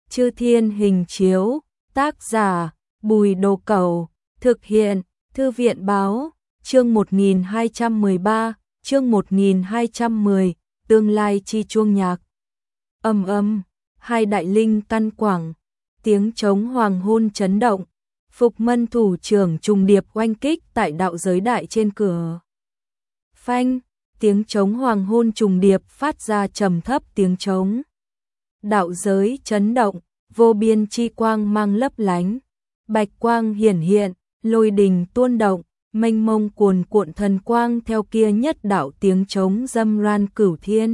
Chư Thiên Hình Chiếu, tác giả Bùi Đồ Cẩu, thực hiện Thư viện Báo, chương 1213, chương 1210, tương lai chi chuông nhạc. Hai đại linh căn quảng, tiếng trống hoàng hôn chấn động, Phục Mân thủ trưởng trùng điệp oanh kích tại đạo giới đại trên cửa. Phanh, tiếng trống hoàng hôn trùng điệp phát ra trầm thấp tiếng trống. Đạo giới chấn động, vô biên chi quang mang lấp lánh, bạch quang hiển hiện, lôi đình tuôn động, mênh mông cuồn cuộn thần quang theo kia nhất đạo tiếng trống dâm ran cửu thiên.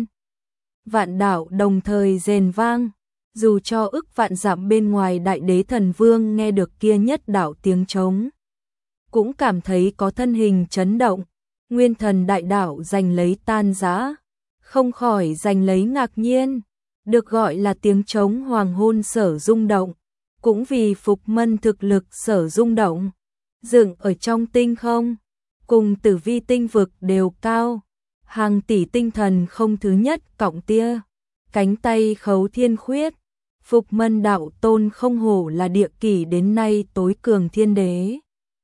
Vạn đạo đồng thời rền vang, dù cho ức vạn dặm bên ngoài đại đế thần vương nghe được kia nhất đạo tiếng trống, cũng cảm thấy có thân hình chấn động, nguyên thần đại đạo giành lấy tan rã, không khỏi giành lấy ngạc nhiên, được gọi là tiếng trống hoàng hôn sở rung động, cũng vì Phục Mân thực lực sở rung động, dựng ở trong tinh không, cùng tử vi tinh vực đều cao, hàng tỷ tinh thần không thứ nhất cọng tia, cánh tay khấu thiên khuyết, Phục Mân đạo tôn không hổ là địa kỷ đến nay tối cường thiên đế.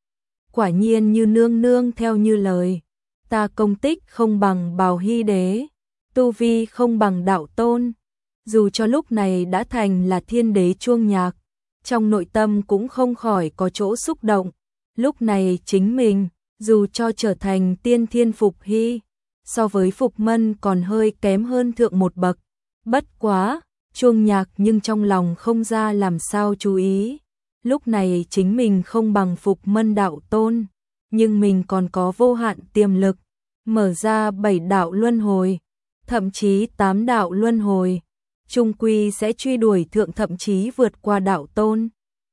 Quả nhiên như nương nương theo như lời, ta công tích không bằng Bào Hy đế, tu vi không bằng đạo tôn, dù cho lúc này đã thành là thiên đế chuông nhạc, trong nội tâm cũng không khỏi có chỗ xúc động, lúc này chính mình, dù cho trở thành tiên thiên Phục Hy, so với Phục Mân còn hơi kém hơn thượng một bậc, bất quá, chuông nhạc nhưng trong lòng không ra làm sao chú ý, lúc này chính mình không bằng Phục Mân đạo tôn, nhưng mình còn có vô hạn tiềm lực, mở ra 7 đạo luân hồi, thậm chí 8 đạo luân hồi, chung quy sẽ truy đuổi thượng thậm chí vượt qua đạo tôn.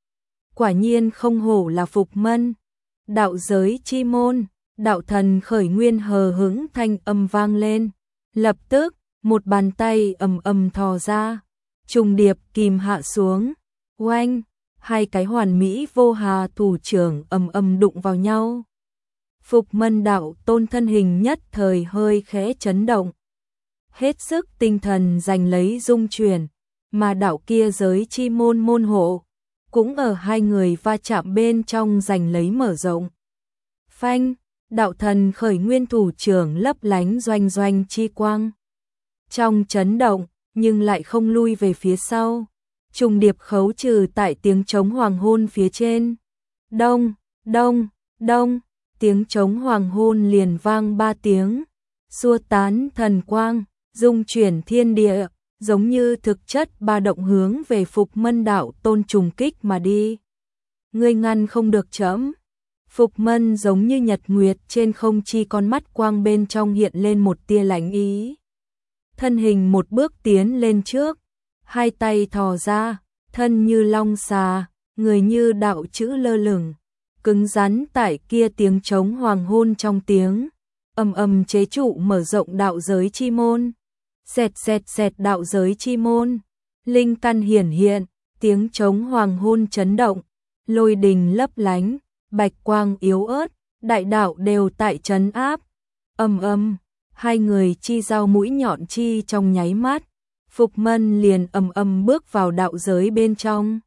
Quả nhiên không hổ là Phục Mân, đạo giới chi môn, đạo thần khởi nguyên hờ hững thanh âm vang lên, lập tức, một bàn tay ầm thò ra, trùng điệp kìm hạ xuống, oanh, hai cái hoàn mỹ vô hà thủ trưởng ầm đụng vào nhau. Phục Mân đạo tôn thân hình nhất thời hơi khẽ chấn động, hết sức tinh thần giành lấy dung chuyển, mà đạo kia giới chi môn môn hộ, cũng ở hai người va chạm bên trong giành lấy mở rộng. Phanh, đạo thần khởi nguyên thủ trưởng lấp lánh doanh doanh chi quang. Trong chấn động, nhưng lại không lui về phía sau, trùng điệp khấu trừ tại tiếng trống hoàng hôn phía trên. Đông, đông, đông, tiếng trống hoàng hôn liền vang 3 tiếng, xua tán thần quang, dung chuyển thiên địa, giống như thực chất ba động hướng về Phục Mân đạo tôn trùng kích mà đi. Ngươi ngăn không được trẫm. Phục Mân giống như nhật nguyệt trên không chi, con mắt quang bên trong hiện lên một tia lạnh ý. Thân hình một bước tiến lên trước, hai tay thò ra, thân như long xà, người như đạo chữ lơ lửng, cứng rắn tại kia tiếng trống hoàng hôn trong tiếng chế trụ mở rộng đạo giới chi môn. Xẹt xẹt xẹt đạo giới chi môn, linh căn hiển hiện, tiếng trống hoàng hôn chấn động, lôi đình lấp lánh, bạch quang yếu ớt, đại đạo đều tại trấn áp. Hai người chi giao mũi nhọn chi trong nháy mắt, Phục Mân liền bước vào đạo giới bên trong.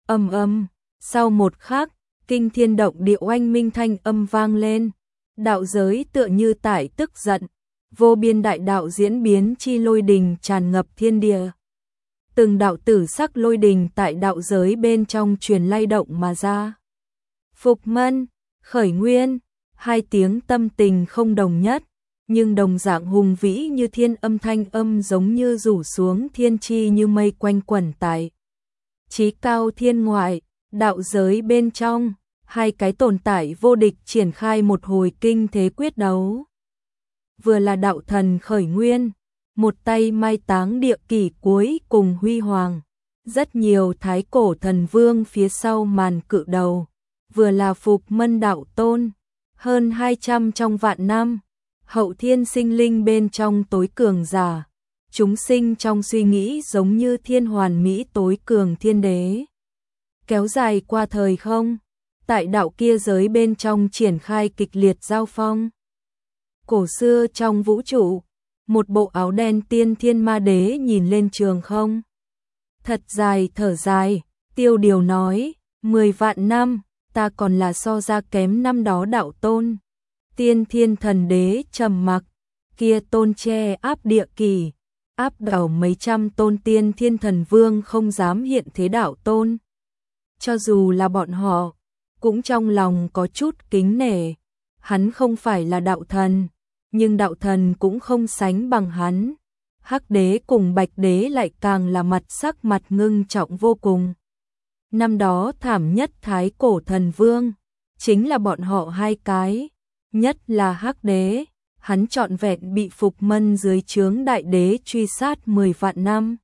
Sau một khắc, kinh thiên động địa oanh minh thanh âm vang lên, đạo giới tựa như tại tức giận, vô biên đại đạo diễn biến chi lôi đình tràn ngập thiên địa. Từng đạo tử sắc lôi đình tại đạo giới bên trong truyền lay động mà ra. Phục Mân, khởi nguyên, hai tiếng tâm tình không đồng nhất, nhưng đồng dạng hùng vĩ như thiên âm thanh âm giống như rủ xuống thiên chi như mây quanh quẩn tại chí cao thiên ngoại, đạo giới bên trong, hai cái tồn tại vô địch triển khai một hồi kinh thế quyết đấu. Vừa là đạo thần khởi nguyên, một tay mai táng địa kỷ cuối cùng huy hoàng, rất nhiều thái cổ thần vương phía sau màn cự đầu, vừa là Phục Mân đạo tôn, hơn 200 trong vạn năm, hậu thiên sinh linh bên trong tối cường giả, chúng sinh trong suy nghĩ giống như thiên hoàn mỹ tối cường thiên đế. Kéo dài qua thời không, tại đạo kia giới bên trong triển khai kịch liệt giao phong. Cổ xưa trong vũ trụ, một bộ áo đen tiên thiên ma đế nhìn lên trường không. Thật dài thở dài, Tiêu Điều nói, 10 vạn năm, ta còn là so ra kém năm đó đạo tôn. Tiên Thiên Thần Đế trầm mặc, kia tôn che áp địa kỳ, áp đảo mấy trăm tôn Tiên Thiên Thần Vương không dám hiện thế đạo tôn. Cho dù là bọn họ, cũng trong lòng có chút kính nể, hắn không phải là đạo thần, nhưng đạo thần cũng không sánh bằng hắn. Hắc đế cùng Bạch đế lại càng là mặt sắc mặt ngưng trọng vô cùng. Năm đó thảm nhất Thái Cổ Thần Vương, chính là bọn họ hai cái, nhất là Hắc đế, hắn trọn vẹn bị Phục Mân dưới trướng đại đế truy sát 10 vạn năm.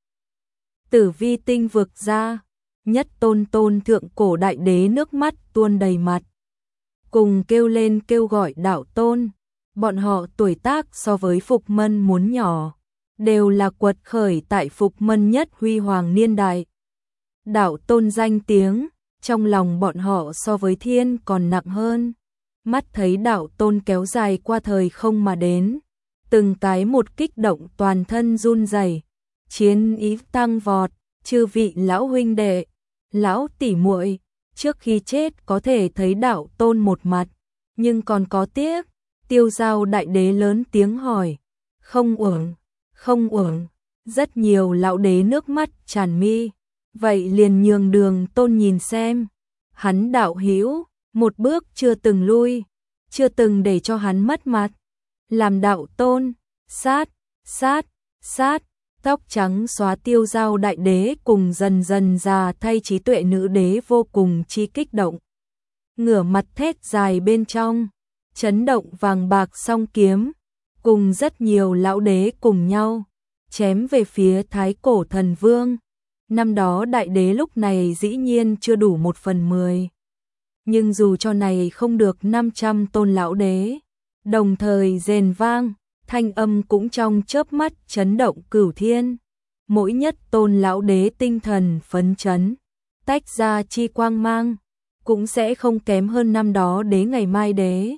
Tử Vi tinh vực ra, nhất tôn thượng cổ đại đế nước mắt tuôn đầy mặt. Cùng kêu lên kêu gọi đạo tôn, bọn họ tuổi tác so với Phục Mân muốn nhỏ, đều là quật khởi tại Phục Mân nhất huy hoàng niên đại. Đạo tôn danh tiếng, trong lòng bọn họ so với thiên còn nặng hơn. Mắt thấy đạo tôn kéo dài qua thời không mà đến, từng cái một kích động toàn thân run rẩy, chiến ý tăng vọt, chư vị lão huynh đệ, lão tỷ muội, trước khi chết có thể thấy đạo tôn một mặt, nhưng còn có tiếc. Tiêu Giao đại đế lớn tiếng hỏi, không uổng, không uổng. Rất nhiều lão đế nước mắt tràn mi, vậy liền nhường Đường Tôn nhìn xem. Hắn đạo hữu, một bước chưa từng lui, chưa từng để cho hắn mất mặt. Làm đạo tôn, sát, sát, sát. Tóc trắng xóa Tiêu Giao đại đế cùng dần dần già thay trí tuệ nữ đế vô cùng chi kích động. Ngửa mặt thét dài bên trong, chấn động vàng bạc song kiếm, cùng rất nhiều lão đế cùng nhau, chém về phía Thái Cổ Thần Vương. Năm đó đại đế lúc này dĩ nhiên chưa đủ 1/10. Nhưng dù cho này không được 500 tôn lão đế, đồng thời rền vang, thanh âm cũng trong chớp mắt chấn động cửu thiên. Mỗi nhất tôn lão đế tinh thần phấn chấn, tách ra chi quang mang, cũng sẽ không kém hơn năm đó đế ngày mai đế.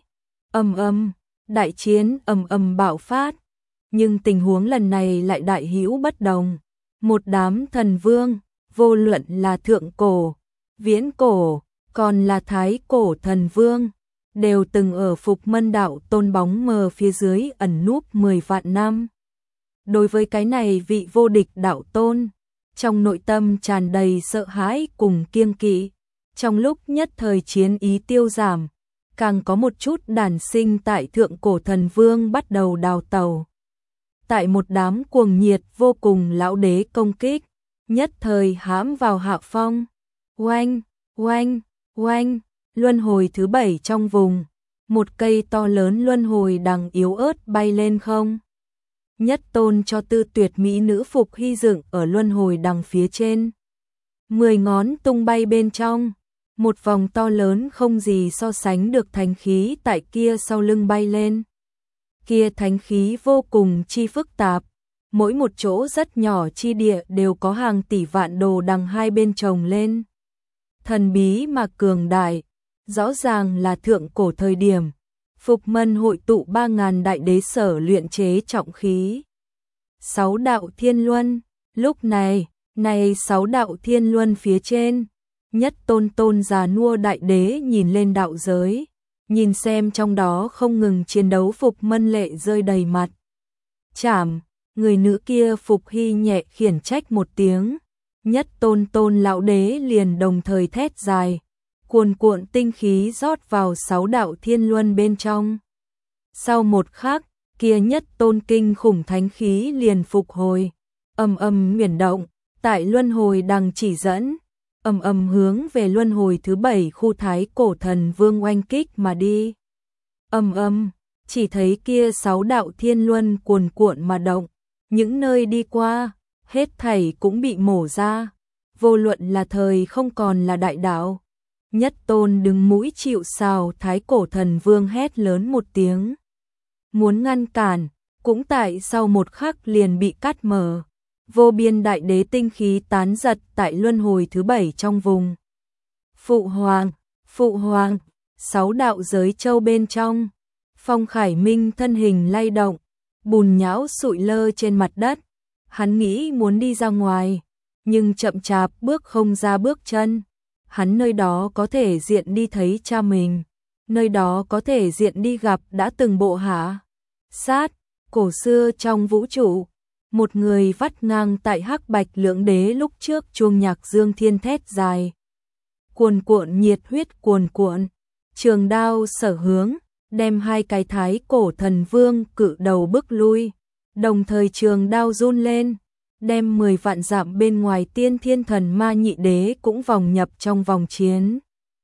Đại chiến bạo phát, nhưng tình huống lần này lại đại hữu bất đồng. Một đám thần vương, vô luận là thượng cổ, viễn cổ, còn là thái cổ thần vương, đều từng ở Phục Mân đạo tôn bóng mờ phía dưới ẩn núp 10 vạn năm. Đối với cái này vị vô địch đạo tôn, trong nội tâm tràn đầy sợ hãi cùng kiêng kỵ. Trong lúc nhất thời chiến ý tiêu giảm, càng có một chút đản sinh tại thượng cổ thần vương bắt đầu đào tẩu. Tại một đám cuồng nhiệt vô cùng lão đế công kích, nhất thời hãm vào hạ phong. Oanh, oanh, oanh, luân hồi thứ 7 trong vùng, một cây to lớn luân hồi đằng yếu ớt bay lên không. Nhất tôn cho tư tuyệt mỹ nữ Phục Hy dựng ở luân hồi đằng phía trên. 10 ngón tung bay bên trong, một vòng to lớn không gì so sánh được thánh khí tại kia sau lưng bay lên. Kia thánh khí vô cùng chi phức tạp, mỗi một chỗ rất nhỏ chi địa đều có hàng tỷ vạn đồ đằng hai bên chồng lên. Thần bí mà cường đại, rõ ràng là thượng cổ thời điểm, Phục Mân hội tụ 3000 đại đế sở luyện chế trọng khí. 6 đạo thiên luân, lúc này, 6 đạo thiên luân phía trên, nhất tôn già nua đại đế nhìn lên đạo giới, nhìn xem trong đó không ngừng chiến đấu Phục Mân lệ rơi đầy mặt. Chảm, người nữ kia Phục Hy nhẹ khiển trách một tiếng, nhất tôn lão đế liền đồng thời thét dài, cuồn cuộn tinh khí rót vào 6 đạo thiên luân bên trong. Sau một khắc, kia nhất tôn kinh khủng thánh khí liền phục hồi, chuyển động, tại luân hồi đằng chỉ dẫn, hướng về luân hồi thứ 7 khu Thái Cổ Thần Vương oanh kích mà đi. Chỉ thấy kia 6 đạo thiên luân cuồn cuộn mà động, những nơi đi qua, hết thảy cũng bị mổ ra, vô luận là thời không còn là đại đạo. Nhất tôn đứng mũi chịu sào Thái Cổ Thần Vương hét lớn một tiếng. Muốn ngăn cản, cũng tại sau một khắc liền bị cắt mở. Vô biên đại đế tinh khí tán giật tại luân hồi thứ 7 trong vùng. Phụ hoàng, 6 đạo giới châu bên trong. Phong Khải Minh thân hình lay động, bùn nhão sụi lơ trên mặt đất. Hắn nghĩ muốn đi ra ngoài, nhưng chậm chạp bước không ra bước chân. Hắn nơi đó có thể diện đi thấy cha mình, nơi đó có thể diện đi gặp đã từng bộ hạ sát cổ xưa trong vũ trụ. Một người vắt ngang tại hắc bạch lưỡng đế lúc trước chuông nhạc dương thiên thét dài. Cuồn cuộn nhiệt huyết cuồn cuộn, trường đao sở hướng, đem hai cái thái cổ thần vương cự đầu bức lui. Đồng thời trường đao run lên, đem 10 vạn dặm bên ngoài tiên thiên thần ma nhị đế cũng vòng nhập trong vòng chiến.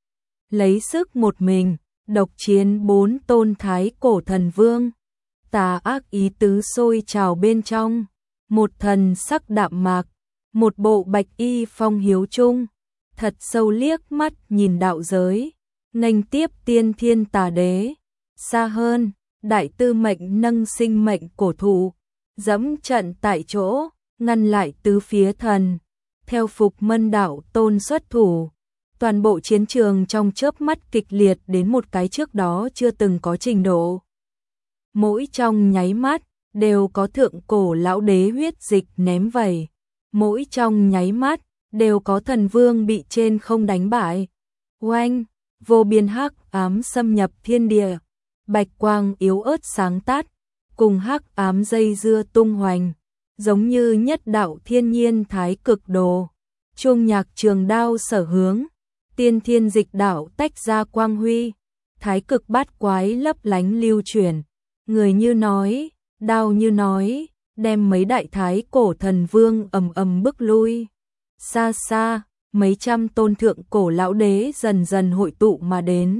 Lấy sức một mình, độc chiến 4 tôn thái cổ thần vương. Tà ác ý tứ sôi trào bên trong, một thần sắc đạm mạc, một bộ bạch y phong hiếu trung, thật sâu liếc mắt nhìn đạo giới, nghênh tiếp tiên thiên tà đế. Xa hơn, đại tư mệnh nâng sinh mệnh cổ thụ, dẫm trận tại chỗ, ngăn lại tứ phía thần. Theo Phục Mân đạo tôn xuất thủ, toàn bộ chiến trường trong chớp mắt kịch liệt đến một cái trước đó chưa từng có trình độ. Mỗi trong nháy mắt, đều có thượng cổ lão đế huyết dịch ném vẩy. Mỗi trong nháy mắt, đều có thần vương bị trên không đánh bại. Oanh, vô biên hắc ám xâm nhập thiên địa. Bạch quang yếu ớt sáng tắt, cùng hắc ám dây dưa tung hoành, giống như nhất đạo thiên nhiên thái cực đồ. Chuông nhạc trường đao sở hướng, tiên thiên dịch đạo tách ra quang huy, thái cực bát quái lấp lánh lưu chuyển. Người như nói, đao như nói, đem mấy đại thái cổ thần vương ầm ầm bức lui. Xa xa, mấy trăm tôn thượng cổ lão đế dần dần hội tụ mà đến.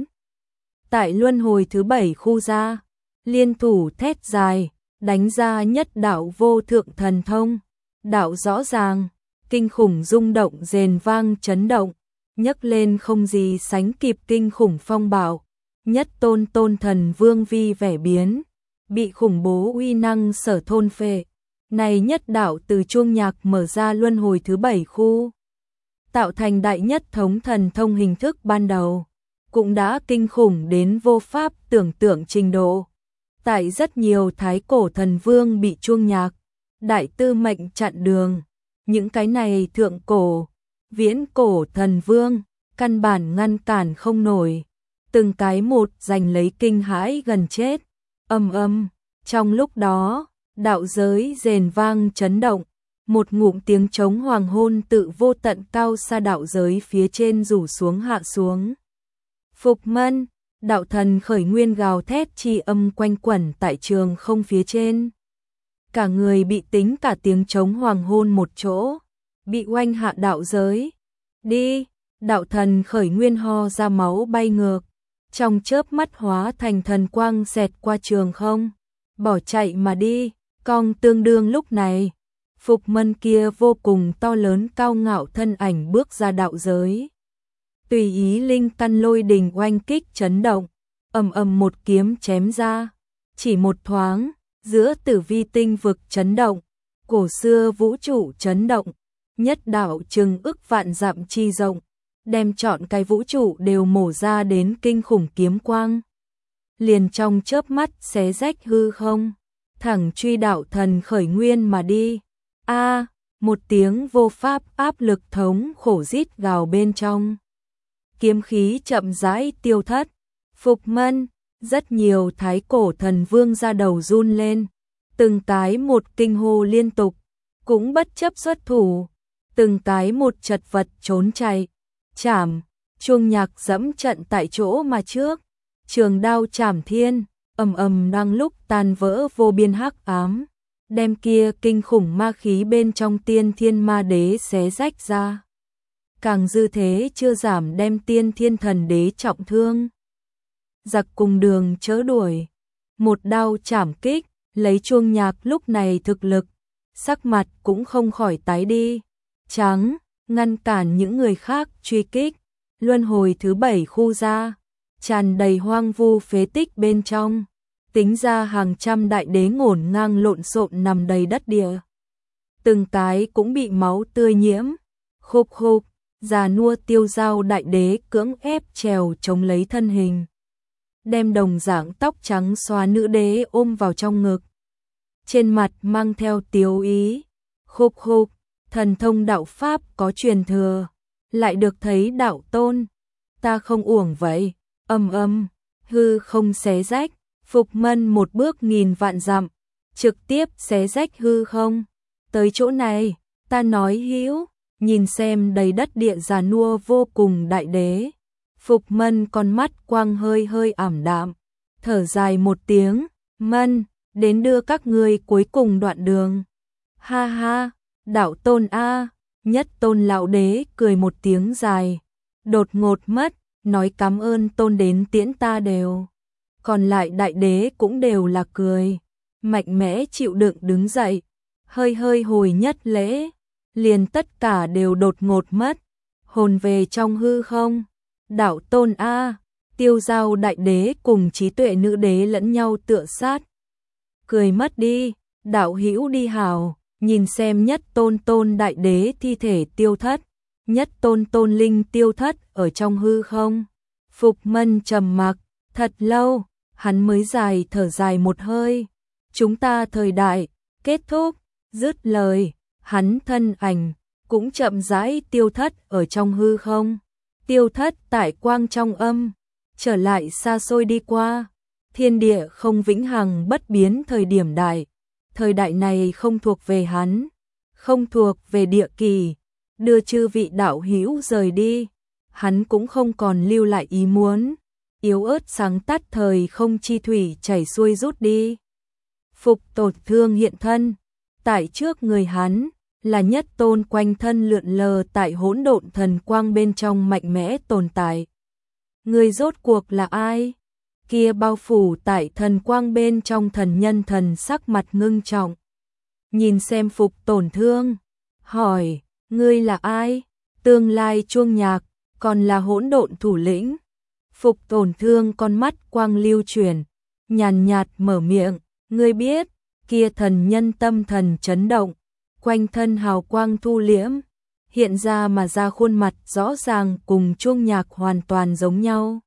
Tại luân hồi thứ 7 khu ra, liên thủ thét dài, đánh ra nhất đạo vô thượng thần thông. Đạo rõ ràng, kinh khủng rung động rền vang chấn động, nhấc lên không gì sánh kịp kinh khủng phong bạo. Nhất tôn tôn thần vương vi vẻ biến, bị khủng bố uy năng sở thôn phệ. Này nhất đạo từ chuông nhạc mở ra luân hồi thứ 7 khu, tạo thành đại nhất thống thần thông hình thức ban đầu, cũng đã kinh khủng đến vô pháp tưởng tượng trình độ. Tại rất nhiều thái cổ thần vương bị chuông nhạc, đại tư mệnh chặn đường, những cái này thượng cổ, viễn cổ thần vương, căn bản ngăn cản không nổi, từng cái một giành lấy kinh hãi gần chết. Ầm ầm, trong lúc đó, đạo giới rền vang chấn động, một ngụm tiếng trống hoàng hôn tự vô tận cao xa đạo giới phía trên rủ xuống hạ xuống. Phục Mân, đạo thần khởi nguyên gào thét chi âm quanh quẩn tại trường không phía trên. Cả người bị tính cả tiếng trống hoàng hôn một chỗ, bị oanh hạ đạo giới. Đi, đạo thần khởi nguyên ho ra máu bay ngược, trong chớp mắt hóa thành thần quang xẹt qua trường không, bỏ chạy mà đi. Cong tương đương lúc này, Phục Mân kia vô cùng to lớn cao ngạo thân ảnh bước ra đạo giới. Tùy ý linh căn lôi đình oanh kích chấn động, ầm ầm một kiếm chém ra, chỉ một thoáng, giữa tử vi tinh vực chấn động, cổ xưa vũ trụ chấn động, nhất đạo chừng ức vạn dặm chi rộng, đem trọn cái vũ trụ đều mổ ra đến kinh khủng kiếm quang. Liền trong chớp mắt xé rách hư không, thẳng truy đạo thần khởi nguyên mà đi. A, một tiếng vô pháp áp lực thống khổ rít gào bên trong. Kiếm khí chậm rãi tiêu thất. Phục Mân, rất nhiều thái cổ thần vương ra đầu run lên, từng cái một kinh hô liên tục, cũng bất chấp xuất thủ, từng cái một chật vật trốn chạy. Chảm, chuông nhạc dẫm trận tại chỗ mà trước, trường đao chảm thiên, ầm ầm đang lúc tan vỡ vô biên hắc ám, đem kia kinh khủng ma khí bên trong tiên thiên ma đế xé rách ra. Càng dư thế chưa giảm đem tiên thiên thần đế trọng thương. Giặc cùng đường chớ đuổi, một đao chảm kích, lấy chuông nhạc lúc này thực lực, sắc mặt cũng không khỏi tái đi, trắng, ngăn cản những người khác truy kích. Luân hồi thứ 7 khu ra, tràn đầy hoang vu phế tích bên trong, tính ra hàng trăm đại đế ngổn ngang lộn xộn nằm đầy đất địa. Từng cái cũng bị máu tươi nhiễm, khục khục, già nua tiêu dao đại đế cưỡng ép trèo chống lấy thân hình, đem đồng dạng tóc trắng xóa nữ đế ôm vào trong ngực, trên mặt mang theo tiếu ý. Khục khục, thần thông đạo pháp có truyền thừa, lại được thấy đạo tôn, ta không uổng vậy. Hư không xé rách, Phục Mân một bước nghìn vạn dặm, trực tiếp xé rách hư không. Tới chỗ này, ta nói hữu, nhìn xem đầy đất địa già nua vô cùng đại đế. Phục Mân con mắt quang hơi hơi ảm đạm, thở dài một tiếng, Mân, đến đưa các ngươi cuối cùng đoạn đường. Ha ha, đạo tôn a, Nhất Tôn lão đế cười một tiếng dài, đột ngột mất, nói cảm ơn tôn đến tiễn ta đều. Còn lại đại đế cũng đều là cười, mạnh mẽ chịu đựng đứng dậy, hơi hơi hồi nhất lễ, liền tất cả đều đột ngột mất, hồn về trong hư không. Đạo tôn a, Tiêu Giao đại đế cùng trí tuệ nữ đế lẫn nhau tựa sát. Cười mất đi, đạo hữu đi hào, nhìn xem Nhất Tôn đại đế thi thể tiêu thất, Nhất Tôn linh tiêu thất ở trong hư không. Phục Mân trầm mặc, thật lâu, hắn mới dài thở dài một hơi. Chúng ta thời đại, kết thúc, dứt lời, hắn thân ảnh, cũng chậm rãi tiêu thất ở trong hư không. Tiêu thất tại quang trong âm, trở lại xa xôi đi qua. Thiên địa không vĩnh hằng bất biến thời điểm đại. Thời đại này không thuộc về hắn, không thuộc về địa kỳ. Đưa chư vị đạo hữu rời đi, hắn cũng không còn lưu lại ý muốn. Yếu ớt sáng tắt thời không chi thủy chảy xuôi rút đi. Phục Tổn Thương hiện thân, tại trước người hắn là Nhất Tôn quanh thân lượn lờ tại hỗn độn thần quang bên trong mạnh mẽ tồn tại. Người rốt cuộc là ai? Kia bao phủ tại thần quang bên trong thần nhân thần sắc mặt ngưng trọng. Nhìn xem Phục Tổn Thương, hỏi, ngươi là ai? Tương lai chuông nhạc, còn là hỗn độn thủ lĩnh. Phục Tổn Thương con mắt quang lưu chuyển, nhàn nhạt mở miệng, ngươi biết, kia thần nhân tâm thần chấn động, quanh thân hào quang thu liễm, hiện ra mà ra khuôn mặt rõ ràng cùng chuông nhạc hoàn toàn giống nhau.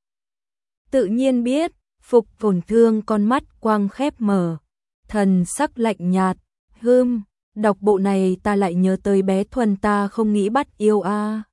Tự nhiên biết, Phục Tổn Thương con mắt quang khép mở, thần sắc lạnh nhạt, đọc bộ này ta lại nhớ tới bé Thuần ta không nghĩ bắt yêu a.